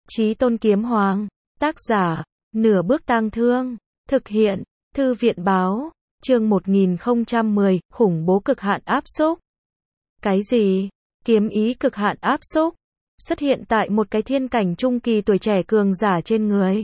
Chí Tôn Kiếm Hoàng, tác giả, Nửa Bước Tang Thương, thực hiện, Thư viện báo, chương 1010, khủng bố cực hạn áp xúc. Cái gì? Kiếm ý cực hạn áp xúc, xuất hiện tại một cái thiên cảnh trung kỳ tuổi trẻ cường giả trên người.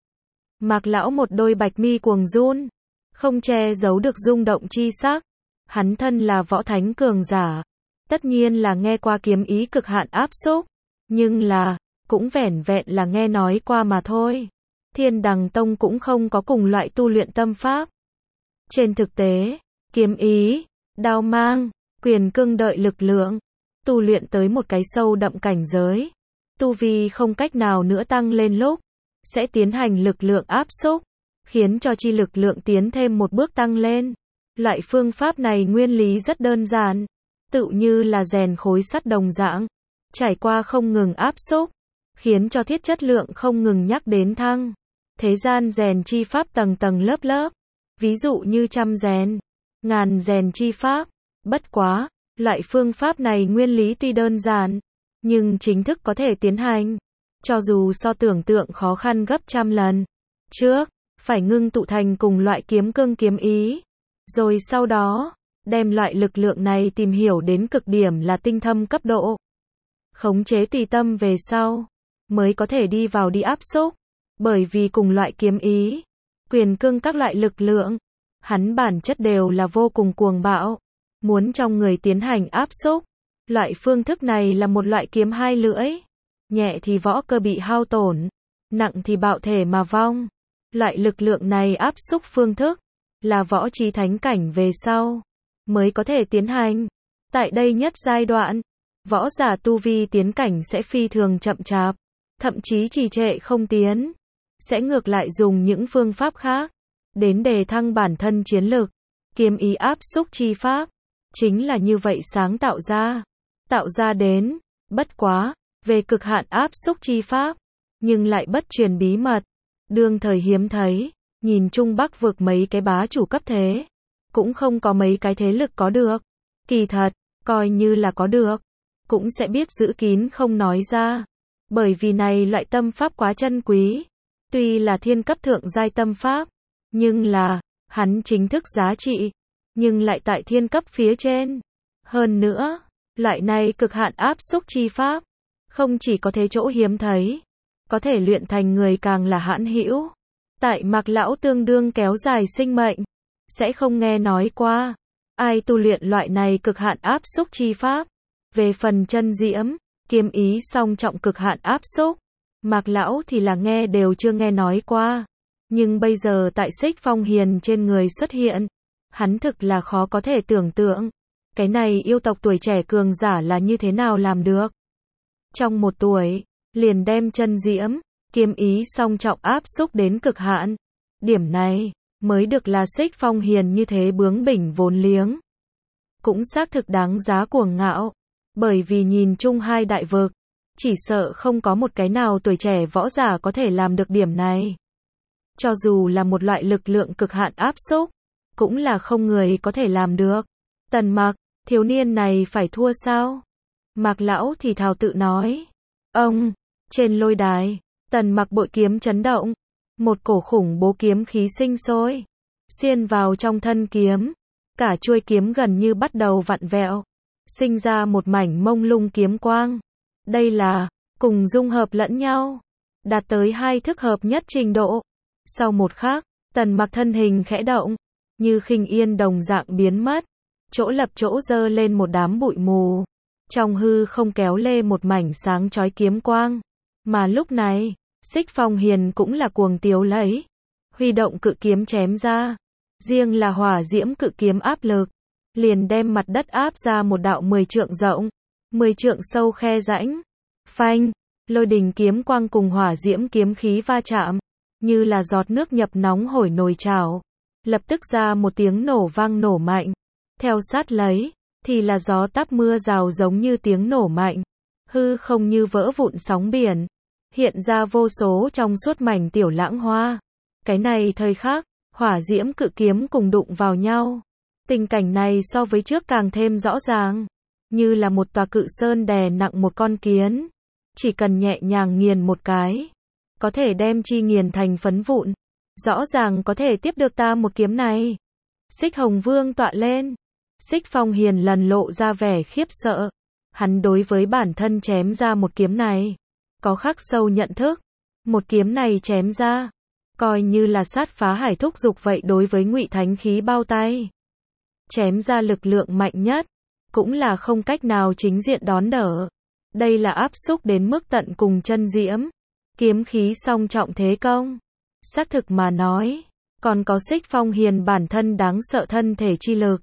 Mạc lão một đôi bạch mi cuồng run, không che giấu được rung động chi sắc. Hắn thân là võ thánh cường giả, tất nhiên là nghe qua kiếm ý cực hạn áp xúc, nhưng là, cũng vẻn vẹn là nghe nói qua mà thôi. Thiên Đằng Tông cũng không có cùng loại tu luyện tâm pháp. Trên thực tế, kiếm ý, đao mang, quyền cương đợi lực lượng, tu luyện tới một cái sâu đậm cảnh giới, tu vi không cách nào nữa tăng lên lúc, sẽ tiến hành lực lượng áp xúc, khiến cho chi lực lượng tiến thêm một bước tăng lên. Loại phương pháp này nguyên lý rất đơn giản, tựu như là rèn khối sắt đồng dạng, trải qua không ngừng áp xúc, khiến cho thiết chất lượng không ngừng nhắc đến thăng. Thế gian rèn chi pháp tầng tầng lớp lớp, ví dụ như trăm rèn, ngàn rèn chi pháp, bất quá, loại phương pháp này nguyên lý tuy đơn giản, nhưng chính thức có thể tiến hành, cho dù so tưởng tượng khó khăn gấp trăm lần. Trước, phải ngưng tụ thành cùng loại kiếm cương kiếm ý, rồi sau đó, đem loại lực lượng này tìm hiểu đến cực điểm là tinh thâm cấp độ. Khống chế tùy tâm về sau, mới có thể đi vào đi áp xúc, bởi vì cùng loại kiếm ý, quyền cương các loại lực lượng, hắn bản chất đều là vô cùng cuồng bạo, muốn trong người tiến hành áp xúc. Loại phương thức này là một loại kiếm hai lưỡi, nhẹ thì võ cơ bị hao tổn, nặng thì bạo thể mà vong. Loại lực lượng này áp xúc phương thức, là võ chí thánh cảnh về sau, mới có thể tiến hành. Tại đây nhất giai đoạn, võ giả tu vi tiến cảnh sẽ phi thường chậm chạp, thậm chí trì trệ không tiến, sẽ ngược lại dùng những phương pháp khác, đến đề thăng bản thân chiến lực. Kiếm ý áp xúc chi pháp, chính là như vậy sáng tạo ra đến, bất quá, về cực hạn áp xúc chi pháp, nhưng lại bất truyền bí mật, đương thời hiếm thấy, nhìn Trung Bắc vực mấy cái bá chủ cấp thế, cũng không có mấy cái thế lực có được. Kỳ thật, coi như là có được, cũng sẽ biết giữ kín không nói ra, bởi vì này loại tâm pháp quá chân quý, tuy là thiên cấp thượng giai tâm pháp, nhưng là, hắn chính thức giá trị, nhưng lại tại thiên cấp phía trên. Hơn nữa, loại này cực hạn áp xúc chi pháp, không chỉ có thế chỗ hiếm thấy, có thể luyện thành người càng là hãn hữu. Tại Mạc lão tương đương kéo dài sinh mệnh, sẽ không nghe nói qua ai tu luyện loại này cực hạn áp xúc chi pháp. Về phần chân diễm, kiếm ý song trọng cực hạn áp xúc, Mạc lão thì là nghe đều chưa nghe nói qua. Nhưng bây giờ tại Xích Phong Hiền trên người xuất hiện, hắn thực là khó có thể tưởng tượng, cái này yêu tộc tuổi trẻ cường giả là như thế nào làm được. Trong một tuổi, liền đem chân diễm, kiếm ý song trọng áp xúc đến cực hạn. Điểm này, mới được là Xích Phong Hiền như thế bướng bỉnh vốn liếng. Cũng xác thực đáng giá cuồng ngạo, bởi vì nhìn chung hai đại vực, chỉ sợ không có một cái nào tuổi trẻ võ giả có thể làm được điểm này. Cho dù là một loại lực lượng cực hạn áp xúc, cũng là không người có thể làm được. Tần Mặc, thiếu niên này phải thua sao? Mạc lão thì thào tự nói. Ông, trên lôi đài, Tần Mặc bội kiếm chấn động, một cổ khủng bố kiếm khí sinh sôi, xuyên vào trong thân kiếm, cả chuôi kiếm gần như bắt đầu vặn vẹo, sinh ra một mảnh mông lung kiếm quang. Đây là, cùng dung hợp lẫn nhau, đạt tới hai thức hợp nhất trình độ. Sau một khắc, Tần Mặc thân hình khẽ động, như khinh yên đồng dạng biến mất, chỗ lập chỗ dơ lên một đám bụi mù, trong hư không kéo lê một mảnh sáng chói kiếm quang. Mà lúc này, Xích Phong Hiền cũng là cuồng tiếu lấy, huy động cự kiếm chém ra, riêng là hỏa diễm cự kiếm áp lực, liền đem mặt đất áp ra một đạo 10 trượng rộng, 10 trượng sâu khe rãnh. Phanh, lôi đình kiếm quang cùng hỏa diễm kiếm khí va chạm, như là giọt nước nhập nóng hổi nồi chảo, lập tức ra một tiếng nổ vang nổ mạnh. Theo sát lấy, thì là gió táp mưa rào giống như tiếng nổ mạnh, hư không như vỡ vụn sóng biển, hiện ra vô số trong suốt mảnh tiểu lãng hoa. Cái này thời khắc, hỏa diễm cự kiếm cùng đụng vào nhau. Tình cảnh này so với trước càng thêm rõ ràng, như là một tòa cự sơn đè nặng một con kiến. chỉ cần nhẹ nhàng nghiền một cái, có thể đem chi nghiền thành phấn vụn. Rõ ràng có thể tiếp được ta một kiếm này. Xích Hồng Vương tọa lên. Xích Phong Hiền lần lộ ra vẻ khiếp sợ. Hắn đối với bản thân chém ra một kiếm này, có khắc sâu nhận thức. Một kiếm này chém ra, coi như là sát phá hải thúc dục vậy đối với Ngụy Thánh khí bao tay. Chém ra lực lượng mạnh nhất, cũng là không cách nào chính diện đón đỡ. Đây là áp xúc đến mức tận cùng chân diễm. Kiếm khí song trọng thế công. Xác thực mà nói, còn có Xích Phong Hiền bản thân đáng sợ thân thể chi lực.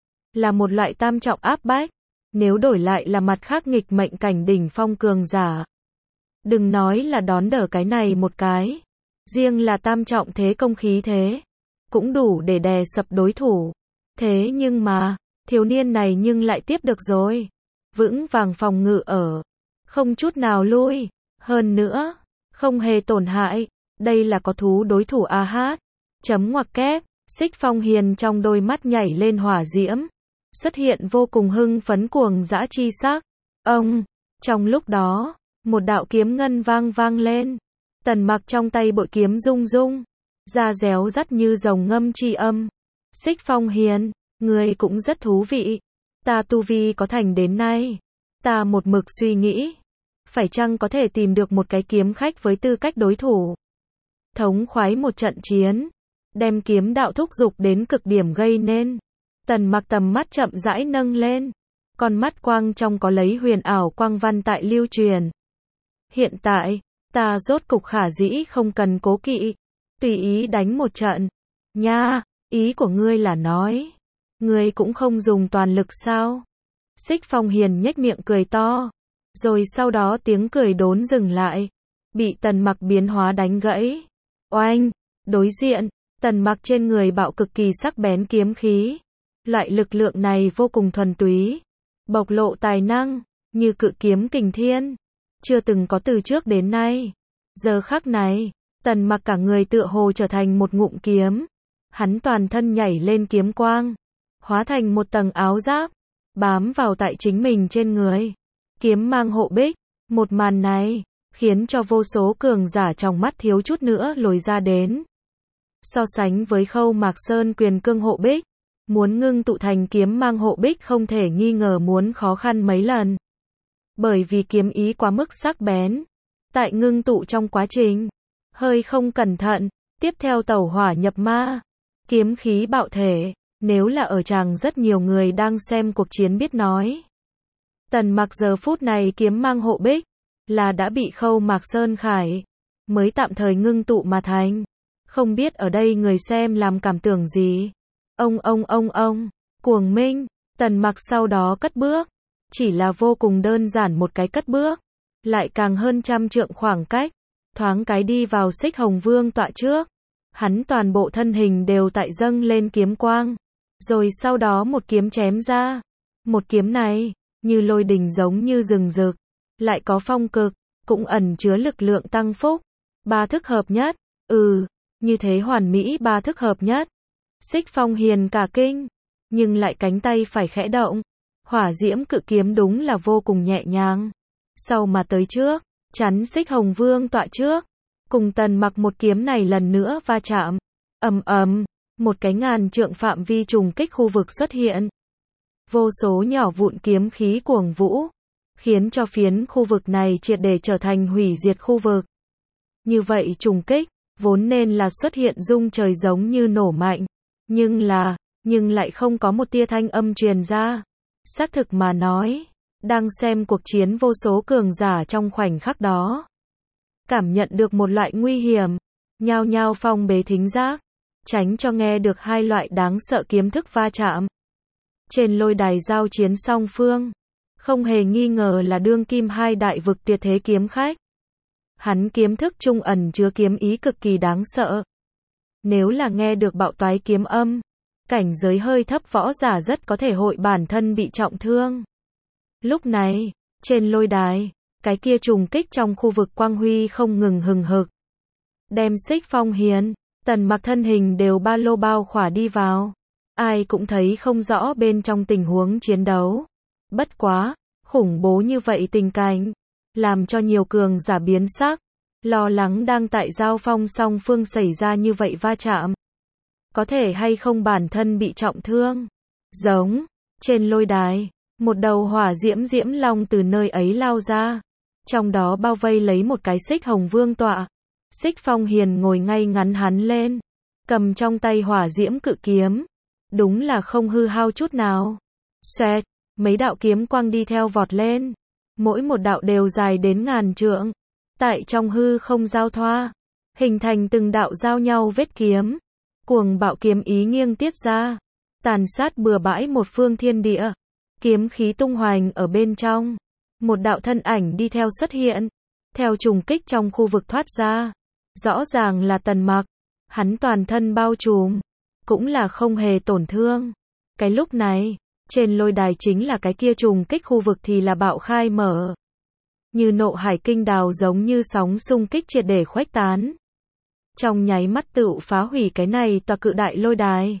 Là một loại tam trọng áp bách. Nếu đổi lại là mặt khác nghịch mệnh cảnh đỉnh phong cường giả. Đừng nói là đón đỡ cái này một cái. Riêng là tam trọng thế công khí thế. Cũng đủ để đè sập đối thủ. Thế nhưng mà, thiếu niên này nhưng lại tiếp được rồi. Vững vàng phòng ngự ở. Không chút nào lui. Hơn nữa, không hề tổn hại. Đây là có thú đối thủ a hát. Chấm ngoặc kép. Xích Phong Hiền trong đôi mắt nhảy lên hỏa diễm. Xuất hiện vô cùng hưng phấn cuồng dã chi sắc. Ông, trong lúc đó, một đạo kiếm ngân vang lên. Tần Mặc trong tay bội kiếm rung rung, da réo rắt như rồng ngâm chi âm. Xích Phong Hiền, người cũng rất thú vị. Ta tu vi có thành đến nay, ta một mực suy nghĩ, phải chăng có thể tìm được một cái kiếm khách với tư cách đối thủ. Thống khoái một trận chiến, đem kiếm đạo thúc dục đến cực điểm gây nên. Tần Mặc tầm mắt chậm rãi nâng lên, con mắt quang trong có lấy huyền ảo quang văn tại lưu truyền. Hiện tại, ta rốt cục khả dĩ không cần cố kỵ, tùy ý đánh một trận. Nha, ý của ngươi là nói, ngươi cũng không dùng toàn lực sao? Xích Phong Hiền nhếch miệng cười to, rồi sau đó tiếng cười đốn dừng lại, bị Tần Mặc biến hóa đánh gãy. Oanh, đối diện, Tần Mặc trên người bạo cực kỳ sắc bén kiếm khí. Loại lực lượng này vô cùng thuần túy, bộc lộ tài năng, như cự kiếm kình thiên, chưa từng có từ trước đến nay. Giờ khắc này, Tần Mặc cả người tựa hồ trở thành một ngụm kiếm. Hắn toàn thân nhảy lên kiếm quang, hóa thành một tầng áo giáp, bám vào tại chính mình trên người. Kiếm mang hộ bích, một màn này, khiến cho vô số cường giả trong mắt thiếu chút nữa lồi ra đến. So sánh với Khâu Mạc Sơn quyền cương hộ bích, muốn ngưng tụ thành kiếm mang hộ bích không thể nghi ngờ muốn khó khăn mấy lần. Bởi vì kiếm ý quá mức sắc bén. Tại ngưng tụ trong quá trình, hơi không cẩn thận, tiếp theo tẩu hỏa nhập ma. Kiếm khí bạo thể, nếu là ở tràng rất nhiều người đang xem cuộc chiến biết nói. Tần Mặc giờ phút này kiếm mang hộ bích, là đã bị Khâu Mạc Sơn khải, mới tạm thời ngưng tụ mà thành. Không biết ở đây người xem làm cảm tưởng gì? Ông, cuồng minh, Tần Mặc sau đó cất bước. Chỉ là vô cùng đơn giản một cái cất bước, lại càng hơn trăm trượng khoảng cách, thoáng cái đi vào Xích Hồng Vương tọa trước. Hắn toàn bộ thân hình đều tại dâng lên kiếm quang, rồi sau đó một kiếm chém ra. Một kiếm này, như lôi đình giống như rừng rực, lại có phong cực, cũng ẩn chứa lực lượng tăng phúc. Ba thức hợp nhất, như thế hoàn mỹ ba thức hợp nhất. Xích Phong Hiền cả kinh, nhưng lại cánh tay phải khẽ động. Hỏa diễm cự kiếm đúng là vô cùng nhẹ nhàng. Sau mà tới trước, chắn Xích Hồng Vương tọa trước. Cùng Tần Mặc một kiếm này lần nữa va chạm. Ầm, một cái ngàn trượng phạm vi trùng kích khu vực xuất hiện. Vô số nhỏ vụn kiếm khí cuồng vũ, khiến cho phiến khu vực này triệt để trở thành hủy diệt khu vực. Như vậy trùng kích, vốn nên là xuất hiện rung trời giống như nổ mạnh. Nhưng lại không có một tia thanh âm truyền ra. Xác thực mà nói, đang xem cuộc chiến vô số cường giả trong khoảnh khắc đó. Cảm nhận được một loại nguy hiểm, nhao nhao phong bế thính giác, tránh cho nghe được hai loại đáng sợ kiếm thức va chạm. Trên lôi đài giao chiến song phương, không hề nghi ngờ là đương kim hai đại vực tuyệt thế kiếm khách. Hắn kiếm thức trung ẩn chứa kiếm ý cực kỳ đáng sợ. Nếu là nghe được bạo toái kiếm âm, cảnh giới hơi thấp võ giả rất có thể hội bản thân bị trọng thương. Lúc này, trên lôi đài, cái kia trùng kích trong khu vực quang huy không ngừng hừng hực. Đem Xích Phong Hiền, Tần Mặc thân hình đều ba lô bao khỏa đi vào. Ai cũng thấy không rõ bên trong tình huống chiến đấu. Bất quá, khủng bố như vậy tình cảnh, làm cho nhiều cường giả biến sắc, lo lắng đang tại giao phong song phương xảy ra như vậy va chạm. Có thể hay không bản thân bị trọng thương. Giống, trên lôi đài, một đầu hỏa diễm diễm long từ nơi ấy lao ra, trong đó bao vây lấy một cái xích hồng vương tọa. Xích Phong Hiền ngồi ngay ngắn hắn lên, cầm trong tay hỏa diễm cự kiếm, đúng là không hư hao chút nào. Xoẹt, mấy đạo kiếm quang đi theo vọt lên, mỗi một đạo đều dài đến ngàn trượng, tại trong hư không giao thoa, hình thành từng đạo giao nhau vết kiếm, cuồng bạo kiếm ý nghiêng tiết ra, tàn sát bừa bãi một phương thiên địa, kiếm khí tung hoành ở bên trong, một đạo thân ảnh đi theo xuất hiện, theo trùng kích trong khu vực thoát ra, rõ ràng là Tần Mặc, hắn toàn thân bao trùm, cũng là không hề tổn thương. Cái lúc này, trên lôi đài chính là cái kia trùng kích khu vực thì là bạo khai mở. Như nộ hải kinh đào giống như sóng xung kích triệt để khuếch tán. Trong nháy mắt tựu phá hủy cái này tòa cự đại lôi đài.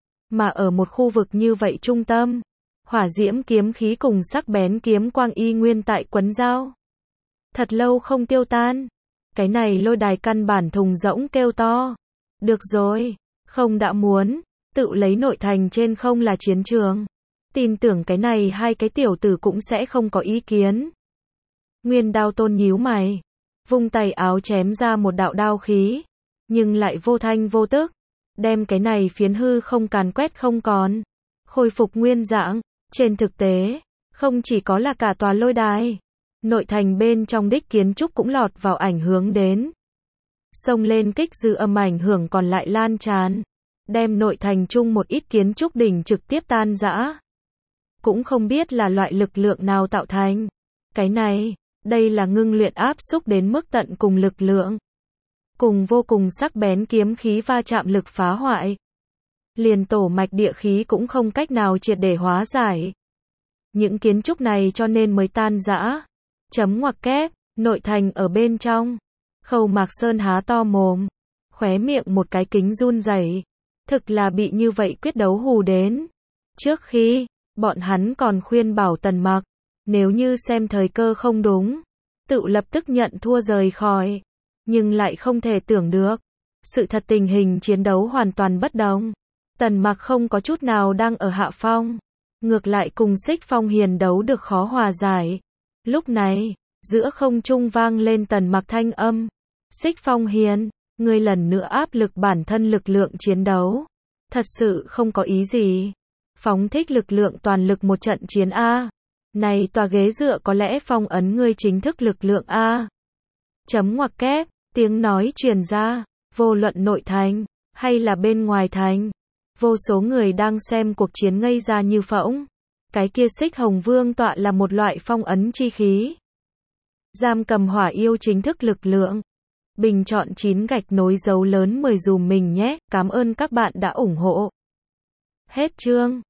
Mà ở một khu vực như vậy trung tâm, hỏa diễm kiếm khí cùng sắc bén kiếm quang y nguyên tại quấn giao. Thật lâu không tiêu tan. Cái này lôi đài căn bản thùng rỗng kêu to. Được rồi, không đã muốn, tự lấy nội thành trên không là chiến trường. Tin tưởng cái này hai cái tiểu tử cũng sẽ không có ý kiến. Nguyên Đao Tôn nhíu mày, vung tay áo chém ra một đạo đao khí, nhưng lại vô thanh vô tức, đem cái này phiến hư không càn quét không còn, khôi phục nguyên dạng. Trên thực tế, không chỉ có là cả tòa lôi đài, nội thành bên trong đích kiến trúc cũng lọt vào ảnh hưởng đến. Xông lên kích dư âm ảnh hưởng còn lại lan tràn, đem nội thành chung một ít kiến trúc đỉnh trực tiếp tan rã. Cũng không biết là loại lực lượng nào tạo thành. Cái này, đây là ngưng luyện áp xúc đến mức tận cùng lực lượng. Cùng vô cùng sắc bén kiếm khí va chạm lực phá hoại. Liền tổ mạch địa khí cũng không cách nào triệt để hóa giải. Những kiến trúc này cho nên mới tan rã. Chấm ngoặc kép, nội thành ở bên trong. Khâu Mạc Sơn há to mồm, khóe miệng một cái kính run rẩy. Thực là bị như vậy quyết đấu hù đến. Trước khi, bọn hắn còn khuyên bảo Tần Mặc, nếu như xem thời cơ không đúng, tự lập tức nhận thua rời khỏi. Nhưng lại không thể tưởng được, sự thật tình hình chiến đấu hoàn toàn bất đồng. Tần Mặc không có chút nào đang ở hạ phong, ngược lại cùng Xích Phong Hiền đấu được khó hòa giải. Lúc này, giữa không trung vang lên Tần Mặc thanh âm. Xích Phong Hiền, ngươi lần nữa áp lực bản thân lực lượng chiến đấu. Thật sự không có ý gì. Phóng thích lực lượng toàn lực một trận chiến A. Này tòa ghế dựa có lẽ phong ấn ngươi chính thức lực lượng A. Chấm ngoặc kép, tiếng nói truyền ra, vô luận nội thành, hay là bên ngoài thành. Vô số người đang xem cuộc chiến ngây ra như phỗng. Cái kia xích hồng vương tọa là một loại phong ấn chi khí. Giam cầm hỏa yêu chính thức lực lượng. Bình chọn 9 gạch nối dấu lớn 10 dùm mình nhé. Cảm ơn các bạn đã ủng hộ. Hết chương.